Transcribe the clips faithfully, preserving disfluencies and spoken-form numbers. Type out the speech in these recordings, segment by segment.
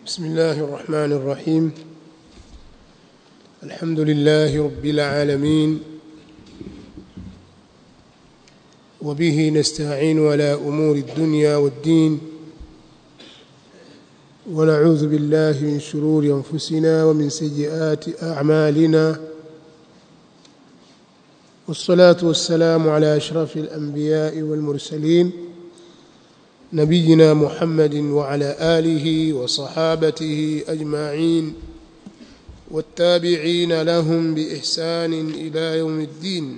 بسم الله الرحمن الرحيم. الحمد لله رب العالمين، وبه نستعين على أمور الدنيا والدين، ونعوذ بالله من شرور أنفسنا ومن سيئات أعمالنا، والصلاة والسلام على أشرف الأنبياء والمرسلين نبينا محمد وعلى آله وصحابته أجمعين والتابعين لهم بإحسان إلى يوم الدين،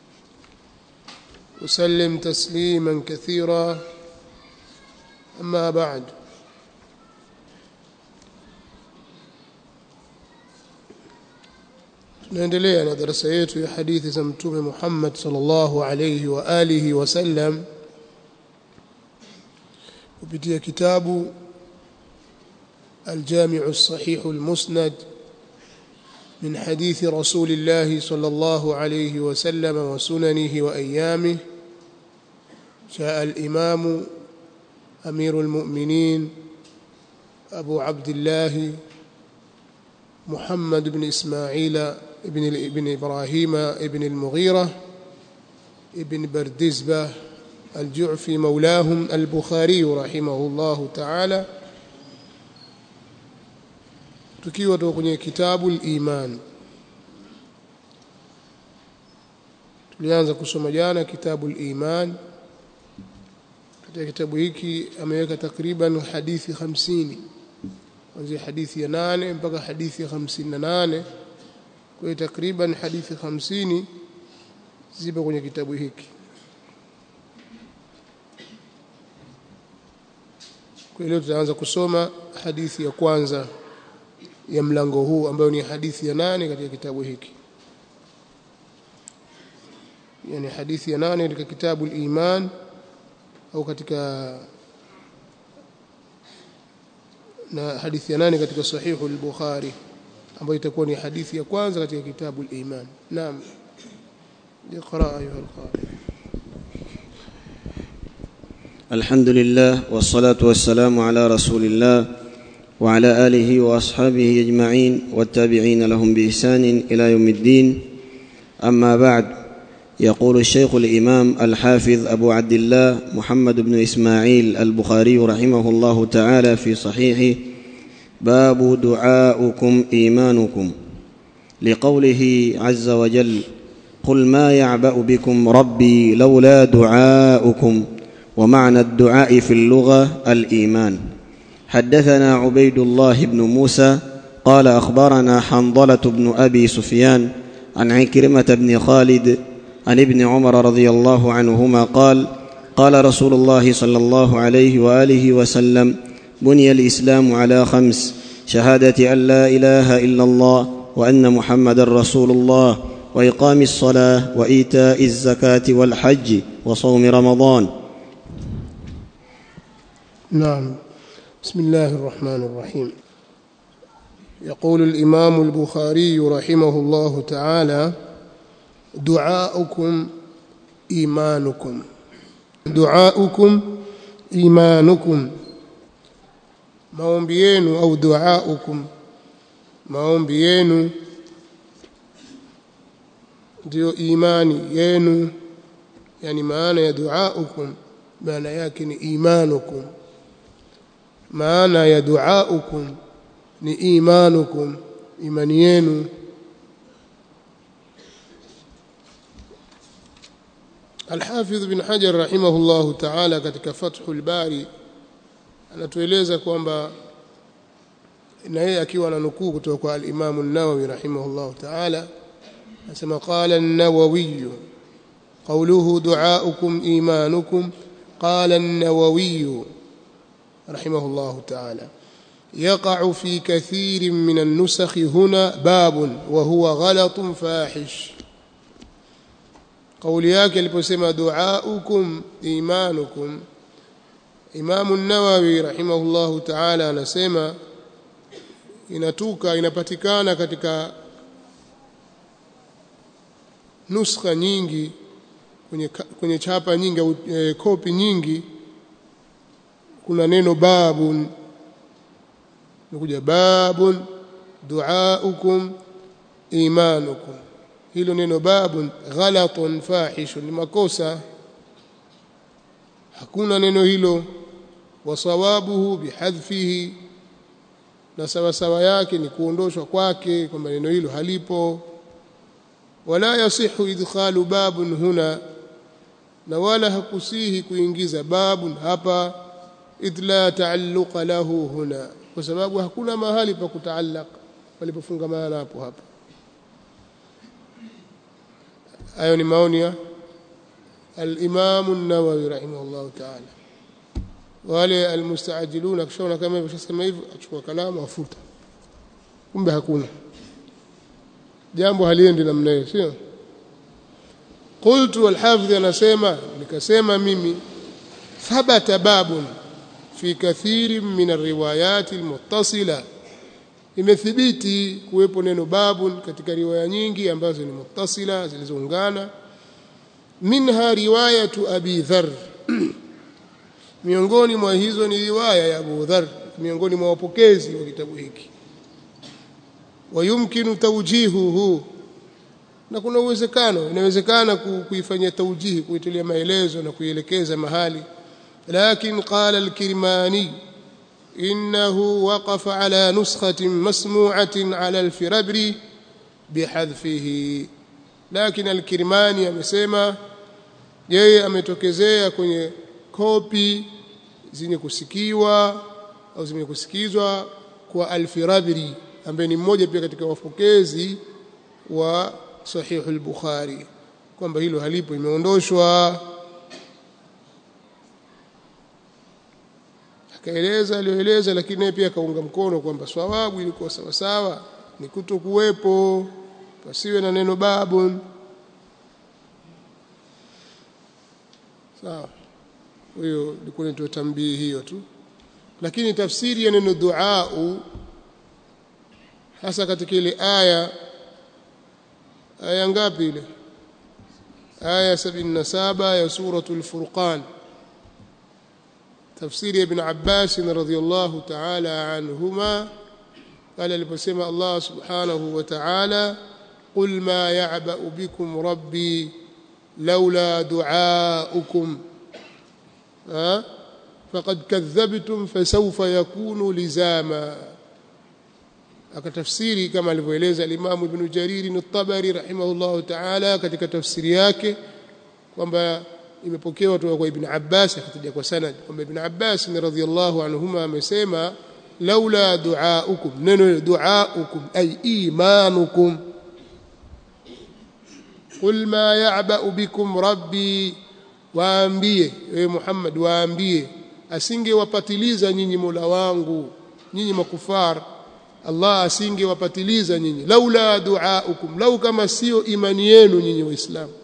وسلم تسليما كثيرا. أما بعد، tunaendelea na darasa yetu ya hadithi za Mtume Muhammad sallallahu alayhi wa alihi wasallam kupitia kitabu الجامع الصحيح المسند من حديث رسول الله صلى الله عليه وسلم وسننه وأيامه. جاء الإمام أمير المؤمنين أبو عبد الله محمد بن إسماعيل ابن ابن إبراهيم ابن المغيرة ابن بردزبة الجعفي مولاهم البخاري رحمه الله تعالى, tukiwa kwenye kitabu al-Iman. Tulianza kusoma jana kitabu al-Iman. Katika kitabu hiki ameweka takriban hadithi hamsini, kuanzia hadithi ya nane mpaka hadithi ya hamsini na nane. Kwa hiyo takriban hadithi hamsini zipo kwenye kitabu hiki. Kwa hiyo tutaanza kusoma hadithi ya kwanza ya mlango huu ambayo ni hadithi ya nane katika kitabu hiki, yani hadithi ya nane katika kitabu al-Iman, au katika na hadithi ya nane katika sahihu al-Bukhari ambayo itakuwa ni hadithi ya kwanza katika kitabu al-Iman. Naam, iqra ayuha al-qari. الحمد لله والصلاة والسلام على رسول الله وعلى آله وأصحابه أجمعين والتابعين لهم بإحسان إلى يوم الدين. أما بعد، يقول الشيخ الإمام الحافظ أبو عبد الله محمد بن إسماعيل البخاري رحمه الله تعالى في صحيحه: باب دعاؤكم إيمانكم، لقوله عز وجل: قل ما يعبأ بكم ربي لولا دعاؤكم. ومعنى الدعاء في اللغة الإيمان. حدثنا عبيد الله بن موسى قال أخبرنا حنظلة بن أبي سفيان عن عكرمة بن خالد عن ابن عمر رضي الله عنهما قال: قال رسول الله صلى الله عليه وآله وسلم: بني الإسلام على خمس: شهادة أن لا إله إلا الله وأن محمد رسول الله، وإقام الصلاة، وإيتاء الزكاة، والحج، وصوم رمضان. نعم. بسم الله الرحمن الرحيم. يقول الإمام البخاري رحمه الله تعالى: دعاؤكم إيمانكم. دعاؤكم إيمانكم، maombi yenu au duaukum, maombi yenu ndio imani yenu. Yani maana ya duaukum, maana yake ni imanukum. maana ya duaukum ni imanukum, imani yenu. Al-Hafidh bin Hajar rahimahullahu ta'ala katika Fathul Bari anatueleza kwamba, na yeye akiwa ananukuu kutoka kwa al-Imam an-Nawawi rahimahullahu ta'ala, anasema: qala an-Nawawi qawluhu duaukum imanukum. qala an-Nawawi رحمه الله تعالى: يقع في كثير من النسخ هنا باب وهو غلط فاحش. قول yake aliposema duaukum imanukum, Imam an-Nawawi rahimahullahu ta'ala anasema inatuka inapatikana katika nuskha nyingi, kwenye kwenye chapa nyingi au e, kopi nyingi, kuna neno babun nikuja babun duaukum imanukum. Hilo neno babun ghalatun fahishun, ni makosa, hakuna neno hilo. Wasawabuhu bihadfihi, na sawa sawa yake ni kuondoshwa kwake, kwamba neno hilo halipo. Wala yasihu idkhalu babun huna, na wala hakusihi kuingiza babun hapa, idh la taalluqa lahu huna, kwa sababu hakuna mahali pa kutaallaq palipofungamana hapo hapa. Hayo ni maoni ya al-Imam an-Nawawi rahimahullah ta'ala. Wale almustaajiluna kishaona kama hivyo, shasema hivyo, achukua kalamu afuta, kumbe hakuna jambo, haliendi namna hiyo, sio? Qultu al-Hafidh anasema, nikasema mimi, thabata babun fi kathirin min ar-riwayat al-muttasila, imethibiti kuwepo neno babun katika riwaya nyingi ambazo ni muttasila, zilizoungana. Minha riwayatu Abi Dharr, miongoni mwa hizo ni riwaya ya Abu Dharr, miongoni mwa wapokezi wa kitabu hiki. Wayumkinu tawjihuhu, na kuna uwezekano, inawezekana kuifanyia tawjihi, kuitilia maelezo na kuielekeza mahali. Lakin qala al-Kirmani innahu waqafa ala nuskhatin masmu'atin ala al-Firabri bihadfihi. Lakin al-Kirmani amesema yeye ametokezea kwenye kopi zenye kusikiwa au zenye kusikizwa kwa al-Firabri, ambaye ni mmoja pia katika wapokezi wa Sahih al-Bukhari, kwamba hilo halipo, imeondoshwa. Akaeleza aliyoeleza, lakini pia akaunga mkono kwamba sawabu ilikuwa sawa sawa ni kutokuwepo, pasiwe na neno babun. Sawa, hiyo ilikuwa ni tambii hiyo tu. Lakini tafsiri ya neno duau, hasa katika ile aya, aya ngapi ile? Aya sabini na saba ya suratul Furqan, tafsiri ya Ibn Abbas radhiyallahu ta'ala anhuma, qala aliposema Allah subhanahu wa ta'ala, qul ma ya'ba'u bikum rabbi laula du'aukum ha faqad kadhabtum fasawfa yakunu lizama. Akatafsiri kama alivyoeleza al-Imam Ibn Jarir at-Tabari rahimahullahu ta'ala katika tafsiri yake, kwamba imepokewa kutoka kwa Ibn Abbas, akataja kwa sanad kwamba Ibn Abbas radhiyallahu anhuma amesema laula duaukum, neno duaukum ay imanukum. Qul ma ya'ba'u bikum rabbi, waambie ewe Muhammad, waambie asingewapatiliza nyinyi Mola wangu, nyinyi makufar, Allah asingewapatiliza nyinyi, laula duaukum, lau kama sio imani yenu nyinyi waislamu,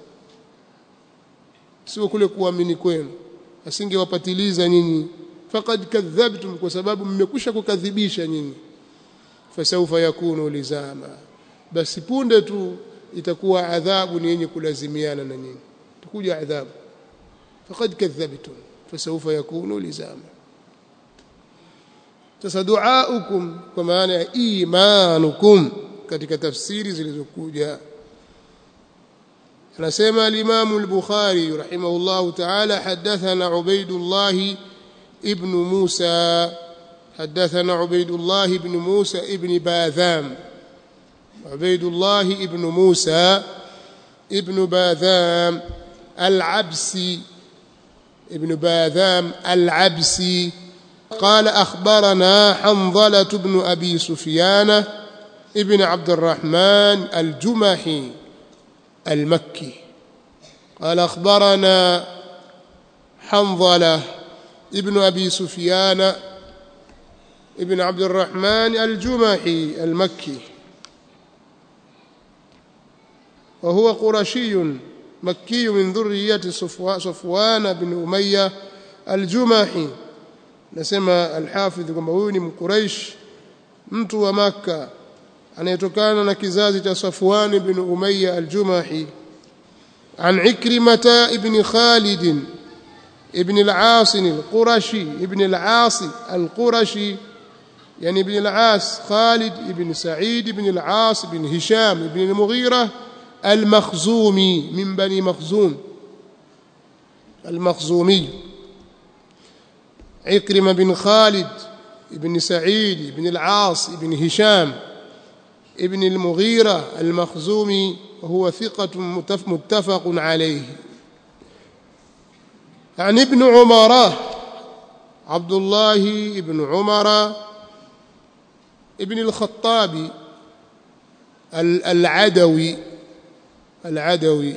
sio kule kuamini kwenu, asingewapatiliza nyinyi. Faqad kadhabtum, kwa sababu mmekwisha kukadhibisha nyinyi. Fasawfa yakunu lizama, basi punde tu itakuwa adhabu ni yenye kulazimiana na nyinyi, tukuja adhabu. Faqad kadhabtum fasawfa yakunu lizama. Sasa duaukum kwa maana ya imanukum katika tafsiri zilizokuja. Anasema al-Imam al-Bukhari rahimahullah ta'ala, hadathana Ubaydullah ibn Musa, hadathana Ubaydullah ibn Musa ibn Badham, Ubaydullah ibn Musa ibn Badham al-Absi, ibn Badham al-Absi قال أخبرنا حنظلة بن أبي سفيان ابن عبد الرحمن الجمحي المكي. قال أخبرنا حنظلة ابن أبي سفيان ابن عبد الرحمن الجمحي المكي، وهو قرشي مكي من ذرية صفوان بن أمية الجمحي. Nasema al-Hafidh kwamba huyu ni Mquraish, mtu wa Makka, anayetokana na kizazi cha Safwan ibn Umayya al-Jumahi. An Ikrimata ibn Khalid ibn al-Aas al-Qurashi ibn al-Aas al-Qurashi يعني ابن العاص خالد ابن سعيد ابن العاص ابن هشام ابن المغيرة المخزومي من بني مخزوم المخزومي. عكرمة بن خالد ابن سعيد ابن العاص ابن هشام ابن المغيرة المخزومي وهو ثقة متفق عليه. عن ابن عمر عبد الله ابن عمر ابن الخطاب العدوي العدوي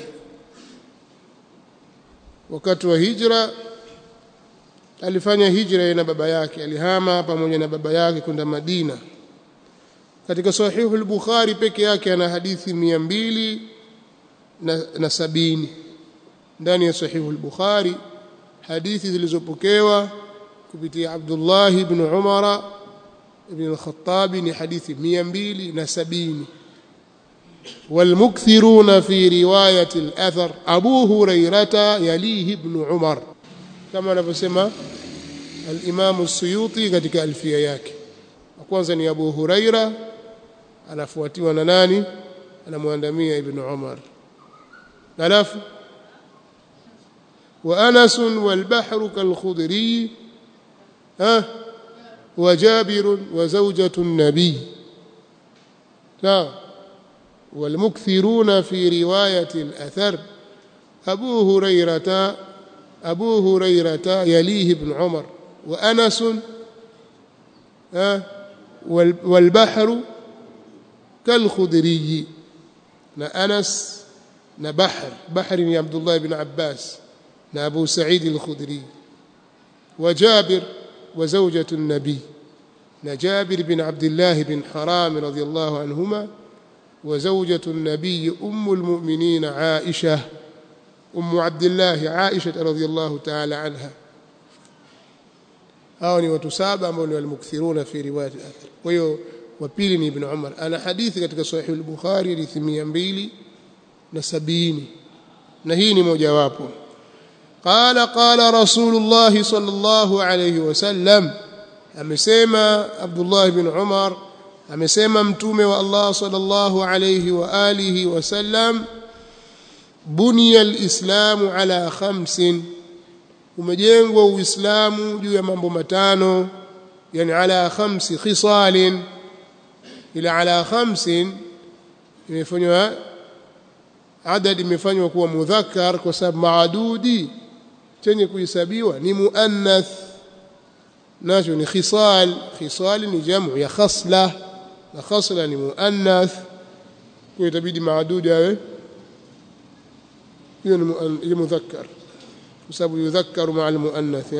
wakati wa hijra alifanya hijra na baba yake, alihama pamoja na baba yake kwenda Madina. Katika sahihu al-Bukhari peke yake ana hadithi mia mbili na sabini. Ndani ya sahihu al-Bukhari hadithi zilizopokewa kupitia Abdullah ibn Umar ibn al-Khattab ni hadithi mia mbili na sabini. والمكثرون في رواية الأثر أبو هريرة يليه ابن عمر كما نفسما الإمام السيوطي katika alfia yake. Kwanza ni Abu Huraira, anafuatiwa na nani? Anamuandamia Ibn Umar. Alafu wa Anas wal bahru kal Khudri ha wa Jabir wa zawjatu an-nabi. Sawa. والمكثرون في رواية الأثر أبو هريرة أبو هريرة يليه ابن عمر وأنس والبحر كالخدري نأنس نبحر بحر يا عبد الله بن عباس نأبو سعيد الخدري وجابر وزوجة النبي نجابر بن عبد الله بن حرام رضي الله عنهما وزوجة النبي أم المؤمنين عائشة أم عبد الله عائشة رضي الله تعالى عنها. هاوني وتسابع من المكثرون في رواية الأثر. ويو وبيلني ابن عمر أنا حديثي katika صحيح البخاري ni mia mbili na sabini na hii ni mojawapo. قال قال رسول الله صلى الله عليه وسلم amesema Abdullah ibn Umar amesema mtume wa Allah sallallahu alayhi wa alihi wasallam buniya alislamu ala khamsin, umejengwa uislamu juu ya mambo matano, yani ala khamsi khisalin. Ila ala khamsin imefanywa adad, imefanywa kuwa mudhakkar kwa sababu maadudi chenye kuhesabiwa ni muannath, nacho ni khisal. Khisal ni jamu ya khasla na khasla ni muannath, kwa itabidi maadudi awe hiyo ni mudhakkar kwa sababu yudhakkaru ma'a al-muannath.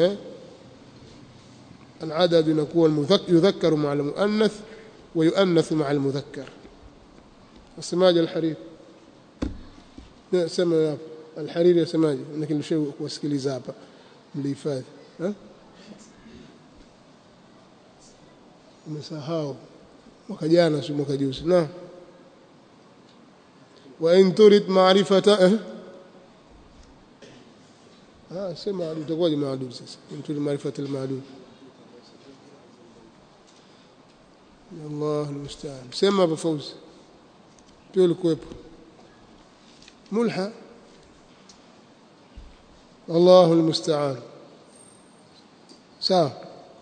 العدد يكون يذكر مع المؤنث ويؤنث مع المذكر. السماج الحرير سمع الحرير يا سماج انك الشيء kusikiliza hapa mlihifadhi eh umesahau mwaka jana si mwaka juzi na wa in turid ma'rifata eh ah sema itakuwa ni maadud sasa in turid ma'rifata al-ma'dud. الله المستعان. سمى بفوز بيقول كويب ملحى الله المستعان. سا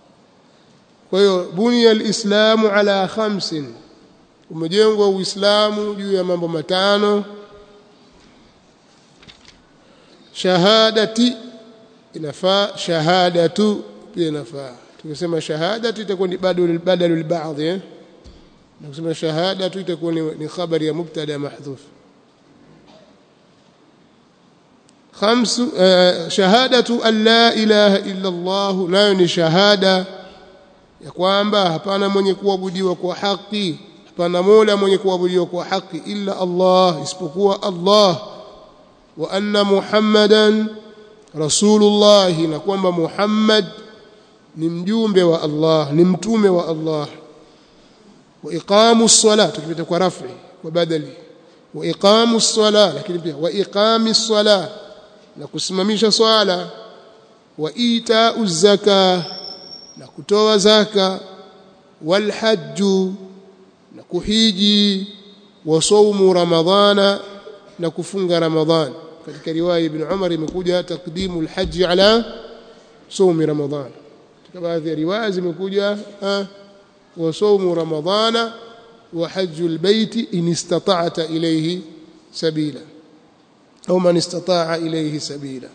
بني الإسلام على خمس، umejengwa uislamu juu ya mambo matano. Shahadati inafaa, shahadatu pia inafaa. Tukisema shahadatu itakuwa ni badal badal baadhi eh, na kusema shahadatu itakuwa ni, ni khabari ya mubtada mahdhuf. Khamsu uh, shahadatu an la ilaha illa Allah, nayo ni shahada ya kwamba hapana mwenye kuabudiwa kwa haki, hapana mola mwenye kuabudiwa kwa haki illa Allah, isipokuwa Allah. Wa anna Muhammadan rasulullah, na kwamba Muhammad ni mjumbe wa Allah, ni mtume wa Allah. Wa iqamu ssalah, tukipita kwa rafi kwa badali, wa iqamu ssalah, lakini pia wa iqami ssalah, na kusimamisha swala. Wa itau zaka, na kutoa zaka. والحج نكحيجي وصوم رمضان نكفunga رمضان. katika riwaya ibn Umar imekuja taqdimul hajj ala sawmi Ramadhan. katika baadhi ya riwaya zimekuja wa sawmu Ramadhana wa hajjul baiti in istata'ta ilayhi sabila au man istata'a ilayhi sabila.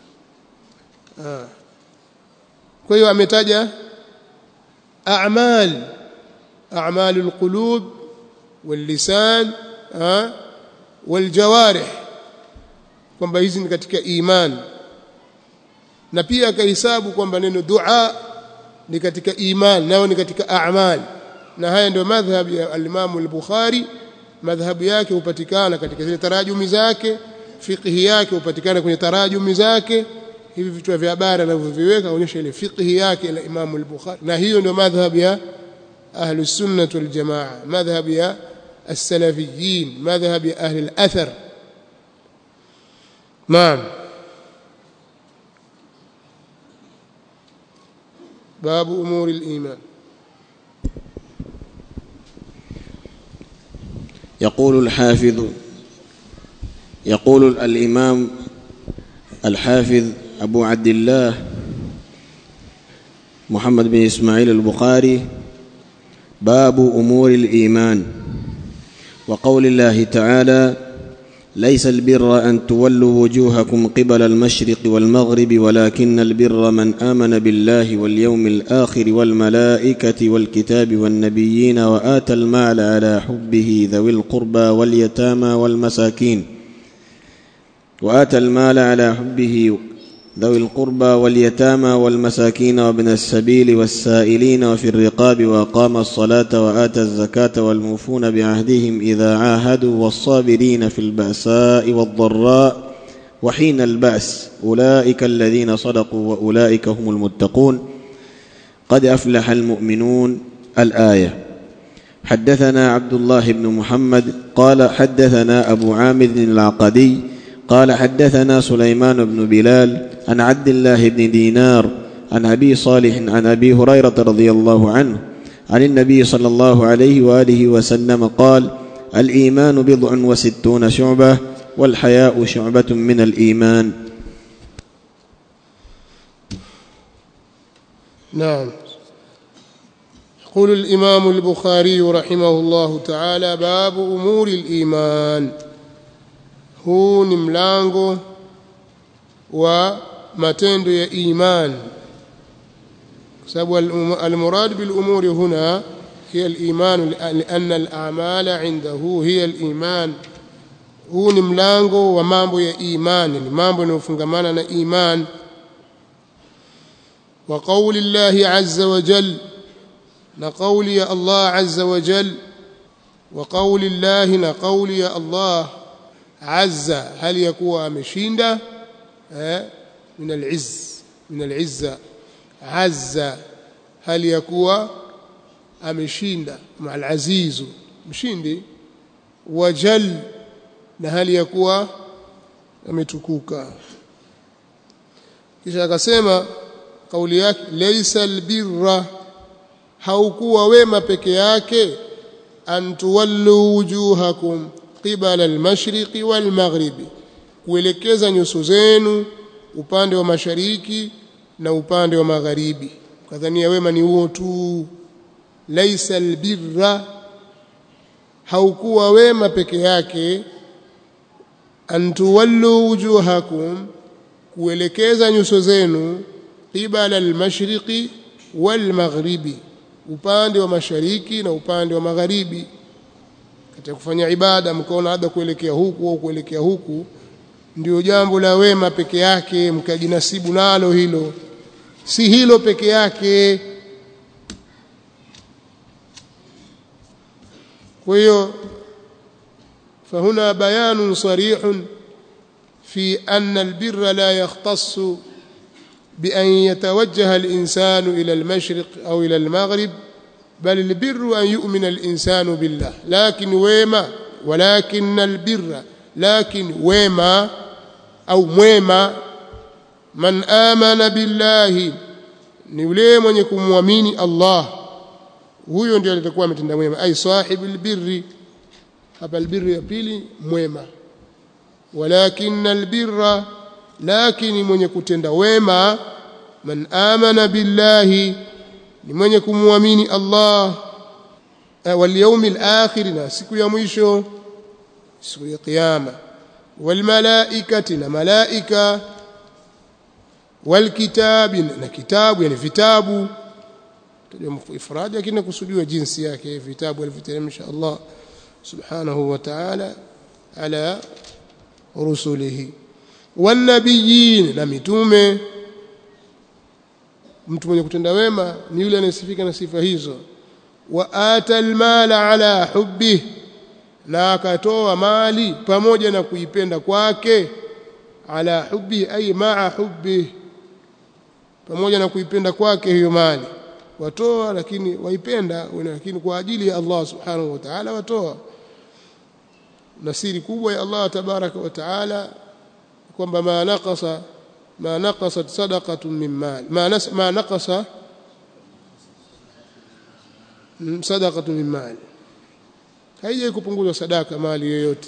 kwa hiyo ametaja a'mal a'malul qulub wal lisan wal jawarih kwamba hizi ni katika iman, na pia akahesabu kwamba neno dua ni katika iman nao ni katika a'mal. na haya ndio madhhab ya al-Imam al-Bukhari. madhhabu yake hupatikana katika zile tarajumi zake, fiqhi yake hupatikana kwenye tarajumi zake. hivi vitu vya habari anavyoviweka kuonyesha ile fiqhi yake la Imam al-Bukhari, na hiyo ndio madhhab ya ahlus sunnah wal jamaa, madhhab ya as-salafiyyin, madhhab ya ahli al-athar. naam. باب أمور الإيمان. يقول الحافظ يقول الإمام الحافظ أبو عبد الله محمد بن إسماعيل البخاري: باب أمور الإيمان. وقول الله تعالى: ليس البر أن تولوا وجوهكم قبل المشرق والمغرب ولكن البر من آمن بالله واليوم الآخر والملائكة والكتاب والنبيين وآتى المال على حبه ذوي القربى واليتامى والمساكين وآتى المال على حبه ذوي القربى واليتامى والمساكين وابن السبيل والسائلين وفي الرقاب وأقام الصلاة وآتى الزكاة والموفون بعهدهم إذا عاهدوا والصابرين في البأساء والضراء وحين البأس أولئك الذين صدقوا وأولئك هم المتقون قد أفلح المؤمنون. الآية. حدثنا عبد الله بن محمد قال حدثنا أبو عامر العقدي قال حدثنا سليمان بن بلال عن عبد الله بن دينار عن أبي صالح عن أبي هريرة رضي الله عنه عن النبي صلى الله عليه وآله وسلم قال: الإيمان بضع وستون شعبة والحياء شعبة من الإيمان. نعم. يقول الإمام البخاري رحمه الله تعالى: باب أمور الإيمان. huu ni mlango wa matendo ya iman, kwa sababu al-murad bil umuri huna hiya al-iman, lianna al-a'mala indahu hiya al-iman. huu ni mlango wa mambo ya imani, ni mambo yanayofungamana na iman. wa qawli llahi azza wa jalla, na qawli ya Allah azza wa jalla. wa qawli llahi, na qawli ya Allah azza, hali yakuwa ameshinda eh min al-izz min al-izza. azza hali yakuwa ameshinda, ma al-aziz mshindi. wajal, na hali yakuwa ametukuka. kisha akasema kauli yake, laysa al-birra, haukuwa wema peke yake, an tuwallu wujuhakum qibala al-mashriqi wal-maghribi, kuelekeza nyuso zenu upande wa mashariki na upande wa magharibi. Kadhania wema ni huo tu. Laisa albirra, haukuwa wema peke yake, an tuwallu wujuhakum, kuelekeza nyuso zenu qibala al-mashriqi wal-maghribi, upande wa mashariki na upande wa magharibi. Katika kufanya ibada mkaona labda kuelekea huku au kuelekea huku ndio jambo la wema peke yake, mkajinasibu nalo hilo. Si hilo peke yake. kwa hiyo fahuna bayanun sarihun fi anna albirra la yakhtassu bi an yatawajjaha al-insanu ila al-mashriq au ila al-maghrib, بل البر أن يؤمن الإنسان بالله. لكن وما ولكن البر لكن وما أو mwema man amana billahi, ni yule mwenye kumwamini Allah, huyo ndiye alitakuwa ametenda wema. Ai sahibul birri, hapa albirri ya pili mwema. Walakin albirra, lakini mwenye kutenda wema, man amana billahi, ni mwenye kumwamini Allah, wal yawmil akhir, na siku ya mwisho, siku ya kiyama, wal malaikati, na malaika, wal kitabi, na kitabu, yani vitabu tajua ifradi lakini kusudiwa jinsi yake, vitabu alivyoteremsha Allah subhanahu wa ta'ala ala rusulihi, wan nabiyyin, na mitume. Mtu mwenye kutenda wema ni yule anayesifika na sifa hizo. Wa atal mala ala hubbi, na akatoa mali pamoja na kuipenda kwake. Ala hubbi ay ma'a hubbi, pamoja na kuipenda kwake hiyo mali. Watoa lakini waipenda, lakini kwa ajili ya Allah subhanahu wa ta'ala watoa. Na siri kubwa ya Allah tabaraka wa ta'ala kwamba ma naqasa ma naqasat sadaqatun min mal, ma nas ma naqasa sadaqatun min mal, haije kupunguzwa sadaka mali yoyote.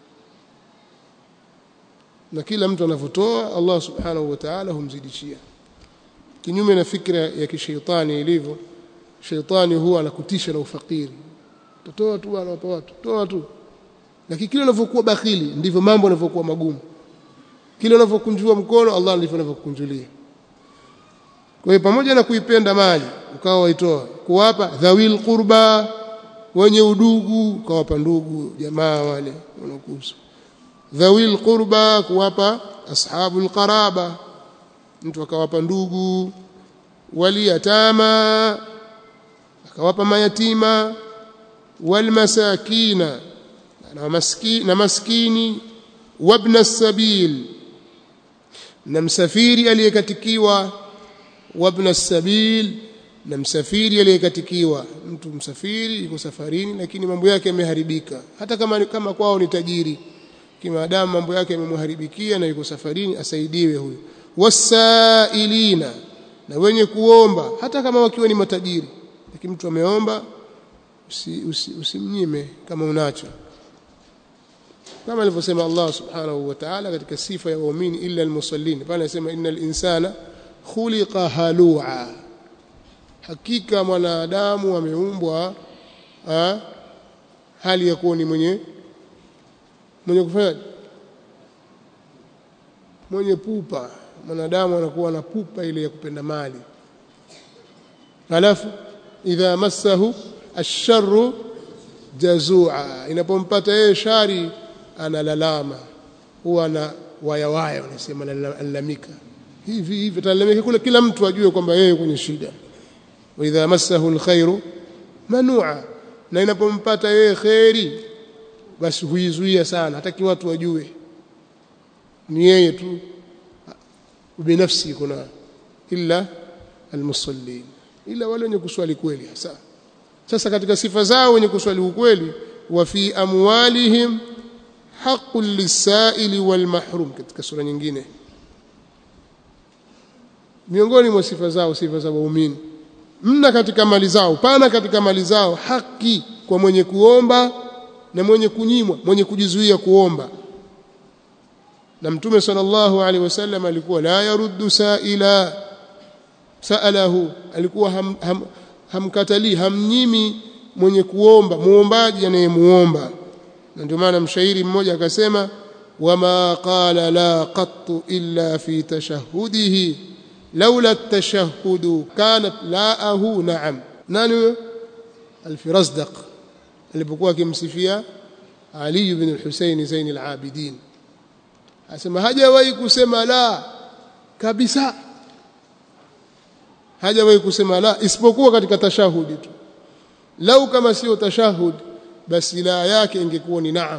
Na kila mtu anavotoa Allah subhanahu wa ta'ala humzidishia, kinyume na fikra ya kishaitani ilivyo. Shaitani huwa anakutisha na ufakiri, totoa tu bwana, wapa watu, toa tu. Lakini kile unavyokuwa bakhili ndivyo mambo yanavyokuwa magumu. Kile unavyokunjua mkono Allah ndivyo anavyokunjulia. Kwa hiyo pamoja na kuipenda mali ukawa waitoa, kuwapa dhawil qurba, wenye udugu, ukawapa ndugu jamaa wale wanakuhusu. Dhawil qurba, kuwapa ashabul qaraba, mtu akawapa ndugu. Waliyatama, akawapa mayatima. Walmasakina, na maskini, na maskini. Wabna as-sabil, na msafiri aliyekatikiwa. Wabna as-sabil, na msafiri aliyekatikiwa. Mtu msafiri yuko safarini lakini mambo yake yameharibika, hata kama kama kwao ni tajiri, kimaadamu mambo yake yamemharibikia na yuko safarini, asaidiwe huyo. Wasailina, na wenye kuomba hata kama wakiwa ni matajiri, lakini mtu ameomba usimnyime usi, usi kama unacho, kama alivyosema Allah subhanahu wa ta'ala katika sifa ya waumini, illa almusallin. Pale anasema innal insana khuliqa halua, hakika mwanadamu ameumbwa hali ya kuwa ni mwenye mwenye kufanya mwenye pupa. Mwanadamu anakuwa na pupa ile ya kupenda mali. Halafu idha massahu ash-sharru jazua, inapompata yeye shari analalama, huwa na waya waya, wanasema lalamika hivi hivi, talalamika kule, kila mtu ajue kwamba yeye kwenye shida. Wa idha massahu alkhairu manua, na inapompata yeye khairi basi huizuia sana, hataki watu wajue ni yeye tu binafsi kuna. Illa almusallin, ila wale wenye kuswali kweli hasa. Sasa katika sifa zao wenye kuswali ukweli, wa fi amwalihim haqqul lisaili wal mahrum, katika sura nyingine. Miongoni mwa sifa zao, sifa za waumini, mna katika mali zao, pana katika mali zao haki kwa mwenye kuomba na mwenye kunyimwa, mwenye kujizuia kuomba. Na Mtume sallallahu alaihi wasallam alikuwa la yaruddu saila saalahu, alikuwa ham, ham, hamkatali, hamnyimi mwenye kuomba, muombaji anayemuomba. Na ndio maana mshairi mmoja akasema, wama qala la qattu illa fi tashahhudihi laula at-tashahhudu kanat laahu na'am. Nani huyo? Al-Firazdaq alipokuwa akimsifia Ali ibn al-Husayn Zain al-Abidin, asema hajawahi kusema la kabisa, hajawahi kusema la isipokuwa katika tashahudi tu. Lau kama sio tashahud basi la yake ingekuwa ni naam,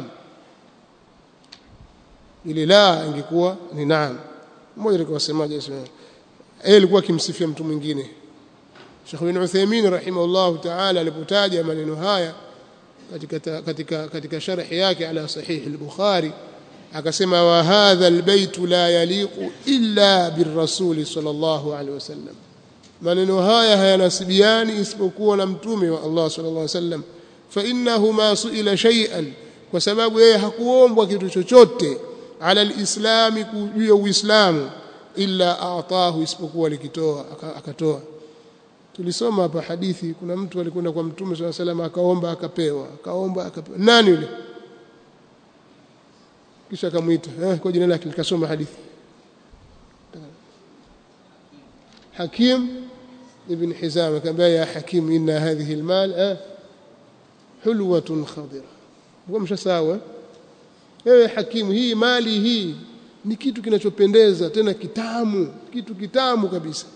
ile la ingekuwa ni naam. Mmoja alikuwa asemaje, yeye alikuwa akimsifia mtu mwingine. Sheikh Ibn Uthaymeen rahimahullah ta'ala alipotaja maneno haya katika katika katika sharh yake ala sahih al-Bukhari, akasema wa hadha albayt la yaliqu illa birrasul sallallahu alaihi wasallam, maneno haya hayanasibiani isipokuwa na mtume wa Allah sallallahu alaihi wasallam fa innahu ma suila shay'an kwa sababu yeye hakuombwa kitu chochote ala alislami juu ya uislamu illa aatahu isipokuwa alikitoa akatoa. Tulisoma hapa hadithi, kuna mtu alikwenda kwa mtume sallallahu alaihi wasallam akaomba akapewa, akaomba akapewa. Nani yule? Kisha akamuita eh kwa jina lake, nikasoma hadithi. Hakim ibn Hizam akamwambia ya Hakim inna hadhihi almal eh hulwatun khadira. Huwa mshasawa ewe Hakim, hii mali hii ni kitu kinachopendeza tena kitamu, kitu kitamu kabisa.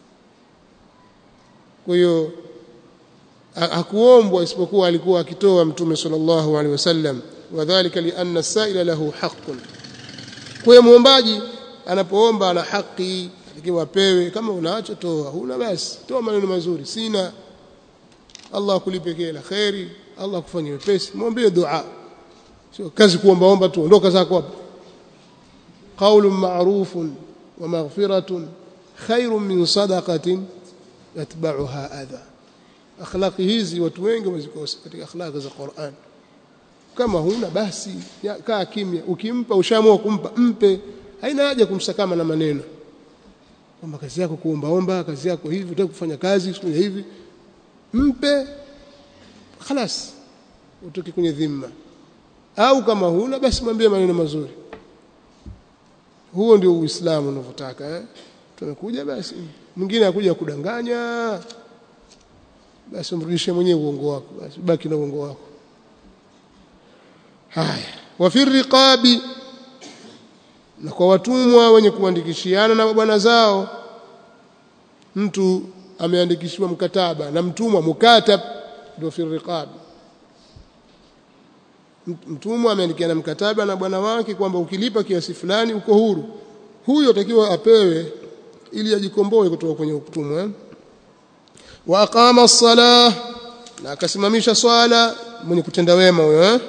Kwa hiyo hakuombwa isipokuwa alikuwa akitoa mtume sallallahu alaihi wasallam, wadhālika lianna as-sa'ila lahu haqqun. Kwa hiyo muombaji anapoomba ana haki, ikiwa apewe. Kama unaacha toa, huna basi toa maneno mazuri, sina, Allah akulipe kila khairi, Allah akufanyie wepesi, muombe dua, sio kazi kuombaomba tu ondoka zako hapo. Qaulun ma'rufun wa maghfiratun khairun min sadaqatin yatba'uha adha. Akhlaqi hizi watu wengi wazikosa katika akhlaqi za Qur'an. Kama huna basi kaa kimya, ukimpa ushaamua kumpa mpe, haina haja kumsakama na maneno kwamba kazi yako kuombaomba, kazi yako hivi, unataka kufanya kazi siku hivi, mpe خلاص utoke kwenye dhima. Au kama huna basi mwambie maneno mazuri. Huo ndio Uislamu unavyotaka eh. Tumekuja basi mwingine akuja kudanganya, basi umrudishe mwenyewe uongo wako, basi baki na uongo wako. Haya, wa fi riqabi, na kwa watumwa wenye kuandikishiana na bwana zao. Mtu ameandikishiwa mkataba na mtumwa, mukatab ndio fi riqabi. Mtumwa ameandikiana mkataba na bwana wake kwamba ukilipa kiasi fulani uko huru. Huyo atakiwa apewe ili ajikomboe kutoka kwenye utumwa. Wa aqama as-salah, na akasimamisha swala, mwenye kutenda wema huyo eh.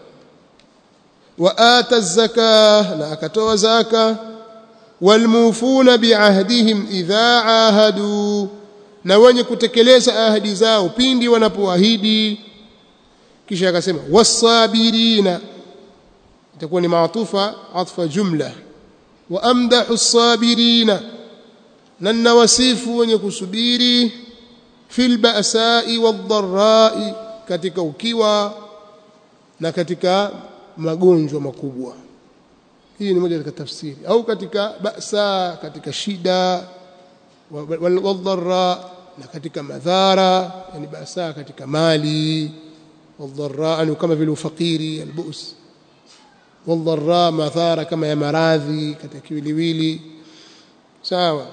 Wa ata az-zakah, na akatoa zaka. Walmufuna biahdihim idha ahadu, na wenye kutekeleza ahadi zao pindi wanapoahidi. Kisha akasema wasabirina, itakuwa ni maatufa atfa jumla. Wa amdahu as-sabirina, na nawasifu wenye kusubiri. Fil ba'sa'i wad-dharra'i, katika ukiwa na katika magonjwa makubwa. Hii ni moja katika tafsiri. Au katika ba'sa, katika shida, wal-dharra, na katika madhara, yani ba'sa katika mali, wal-dharra ni kama vile ufakiri, al-bu's. Wal-dharra madhara kama ya maradhi, katika kiwiliwili. Sawa.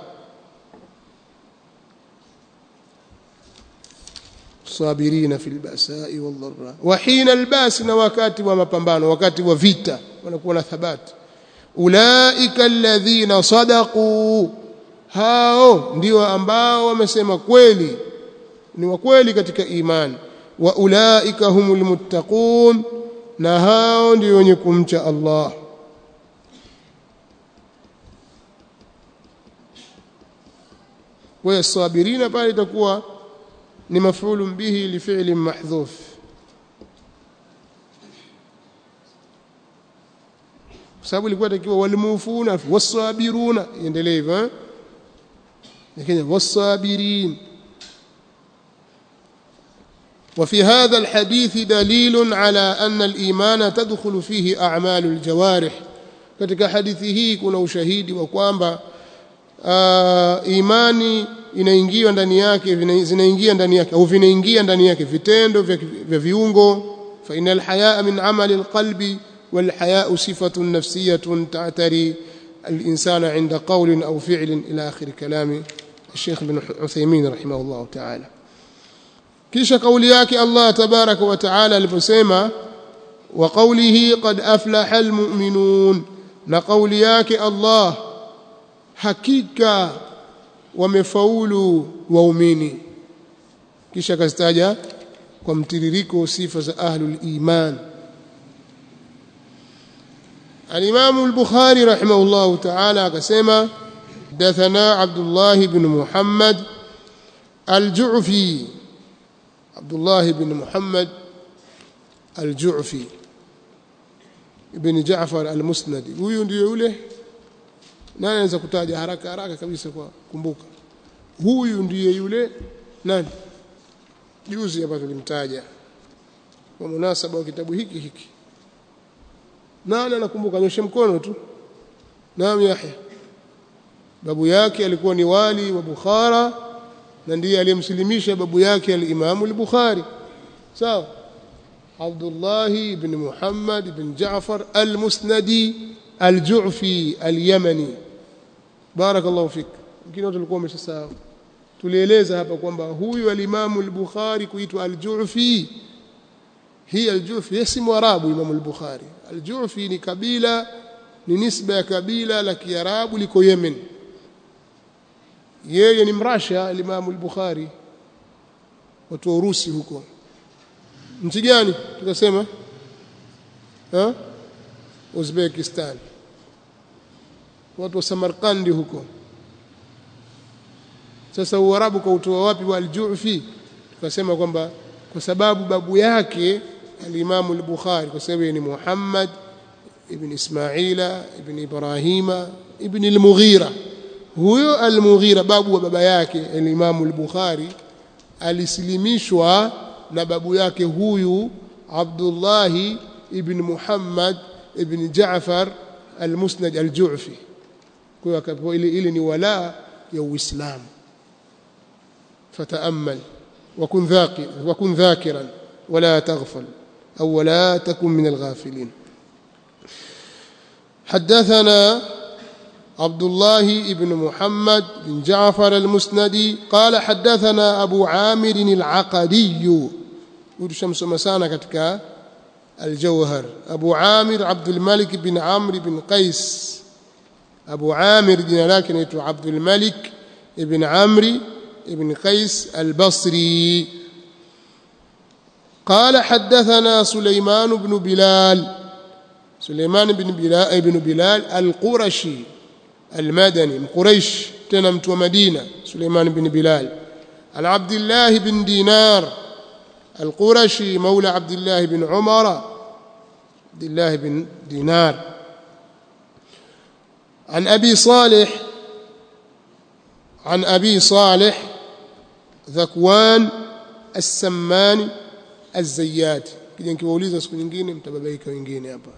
sabirina fil ba'sa'i wal-dharra wa hina al-ba's, na wakati wa mapambano, wakati wa vita wanakuwa na thabati. Ulaika alladhina sadaqu, hao ndio ambao wamesema kweli, ni wa kweli katika imani. Wa ulaika humul muttaqun, na hao ndio wenye kumcha Allah. Wa sabirina pale itakuwa ni maf'ulun bihi li fi'lin mahdhuf. Sababu ilikuwa takiwa walmufuna wasabiruna, iendelee hivyo eh, lakini wasabirin. وفي هذا الحديث دليل على أن الإيمان تدخل فيه أعمال الجوارح. katika hadithi hii kuna ushahidi wa kwamba imani inaingia ndani yake, zinaingia ndani yake au vinaingia ndani yake vitendo vya viungo. Fa inal hayaa min amali alqalbi wal hayaa sifatun nafsiyatun ta'tari al-insana 'inda qawlin aw fi'lin ila akhir kalami Sheikh Ibn Uthaymeen rahimahullah ta'ala. Kisha kauli yake Allah tabaraka wa ta'ala aliposema wa qawlihi qad aflaha almu'minun, na kauli yake Allah hakika wamefaulu waumini. Kisha kastaja kwa mtiririko sifa za ahlul iman. Al-Imam al-Bukhari rahimahullah ta'ala akasema hadathana Abdullah ibn Muhammad al-Ju'fi Abdullah ibn Muhammad al-Ju'fi ibn Ja'far al-Musnadi. Huyu ndiye yule, nani anaweza kutaja haraka haraka kabisa kwa kumbuka? Huyu ndiye yule nani juzi hapa tulimtaja kwa munasaba wa kitabu hiki hiki. Nani anakumbuka? Nyoshe mkono tu. Naam, Yahya. Babu yake alikuwa ni wali wa Bukhara na ndiye aliyemsilimisha babu yake al-Imam al-Bukhari. Sawa? Abdullah ibn Muhammad ibn Ja'far al-Musnadi al-Ju'fi al-Yamani. Barakallahu fik. Wengine wote walikuwa wameshasahau. Tulieleza hapa kwamba huyu al-Imam al-Bukhari kuitwa al-Ju'fi, hii al-Ju'fi si Mwarabu. Imam al-Bukhari al-Ju'fi ni kabila, ni nisba ya kabila la Kiarabu liko Yemen. Yeye ni Mrasha al-Imam al-Bukhari, watu wa Urusi huko. Nchi gani tukasema? Ha? Uzbekistan. Watu wa Samarkandi huko. Sasa Uarabu kwa utoa wapi wa al-Ju'fi? Tukasema kwamba kwa sababu babu yake al-Imam al-Bukhari, kwa sababu ni Muhammad ibn Ismaila ibn Ibrahima ibn al-Mughira. Huyo al-Mughira babu wa baba yake al-Imam al-Bukhari alislimishwa na babu yake huyu Abdullah ibn Muhammad ibn Ja'far al-Musnad al-Ju'fi. Kwa akapewa ile ile ni wala ya Uislamu. فتأمل وكن ذاكر وكن ذاكرا ولا تغفل أو ولا تكن من الغافلين. حدثنا عبد الله بن محمد بن جعفر المسندي قال حدثنا أبو عامر العقدي. ودشمس مسانا ketika الجوهر. أبو عامر عبد الملك بن عمرو بن قيس. أبو عامر jina lake ni عبد الملك بن عمرو ابن قيس البصري. قال حدثنا سليمان بن بلال. سليمان بن بلال ابن بلال القرشي المدني من قريش تنا متو مدينة. سليمان بن بلال عن عبد الله بن دينار القرشي مولى عبد الله بن عمر عبد الله بن دينار. عن أبي صالح عن أبي صالح ذكوان السمان الزيات. Kija nikiwauliza siku nyingine mtababaika wengine hapa.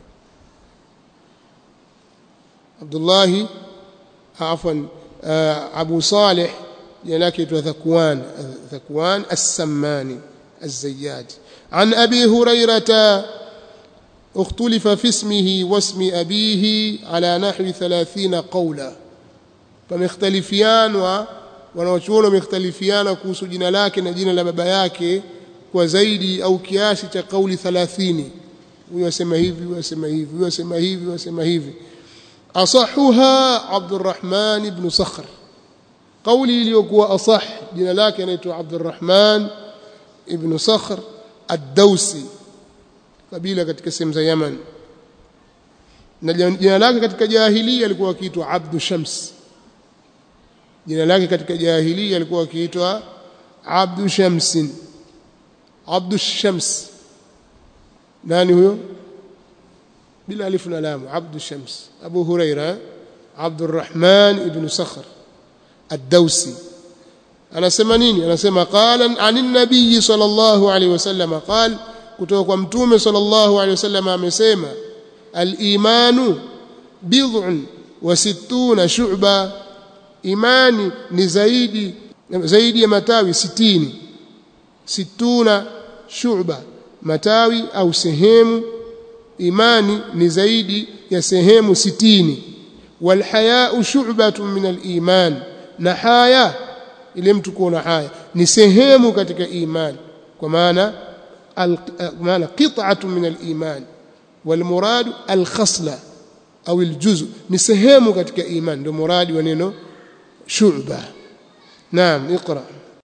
Abdullah afwan Abu Salih jina lake tu Dhakwan Dhakwan as-Sammani az-Zayyat. An Abi Hurairah اختلف في اسمه واسم أبيه على نحو ثلاثين قولا. Pamekhtalifiana, wanawachuoni wamekhtalifiana kuhusu jina lake na jina la baba yake kwa zaidi au kiasi cha kauli thelathini. Huyo asema hivi, huyo asema hivi, huyo asema hivi, huyo asema hivi. Asahuha Abdurrahman ibn Sakhr. Kauli iliyokuwa asah, jina lake anaitwa Abdurrahman ibn Sakhr ad-Dawsi, kabila katika sehemu za Yaman. Na jina lake katika jahiliya alikuwa akiitwa Abdu Shams. Jina lake katika jahiliya alikuwa akiitwa Abdu Shamsin. Abdu Shams. Nani huyo? Bila alif na lam. Abdu Shams. Abu Huraira Abdurrahman ibn Sakhr ad-Dawsi. Anasema nini? Anasema qala anin nabiy sallallahu alayhi wasallam qala, kutoka kwa mtume sallallahu alayhi wasallam amesema, al-imanu bid'un wa sittuna shu'ba. Imani ni zaidi zaidi ya matawi sitini. Situna shu'ba, matawi au sehemu. Imani ni zaidi ya sehemu sitini. Wal haya'u shu'batun min al-iman. Na haya, ile mtu kuona haya ni sehemu katika imani, kwa maana maana qit'atun min al-iman. Wal murad al-khasla au al-juz', ni sehemu katika imani, ndio muradi wa neno شعبة. نعم اقرأ.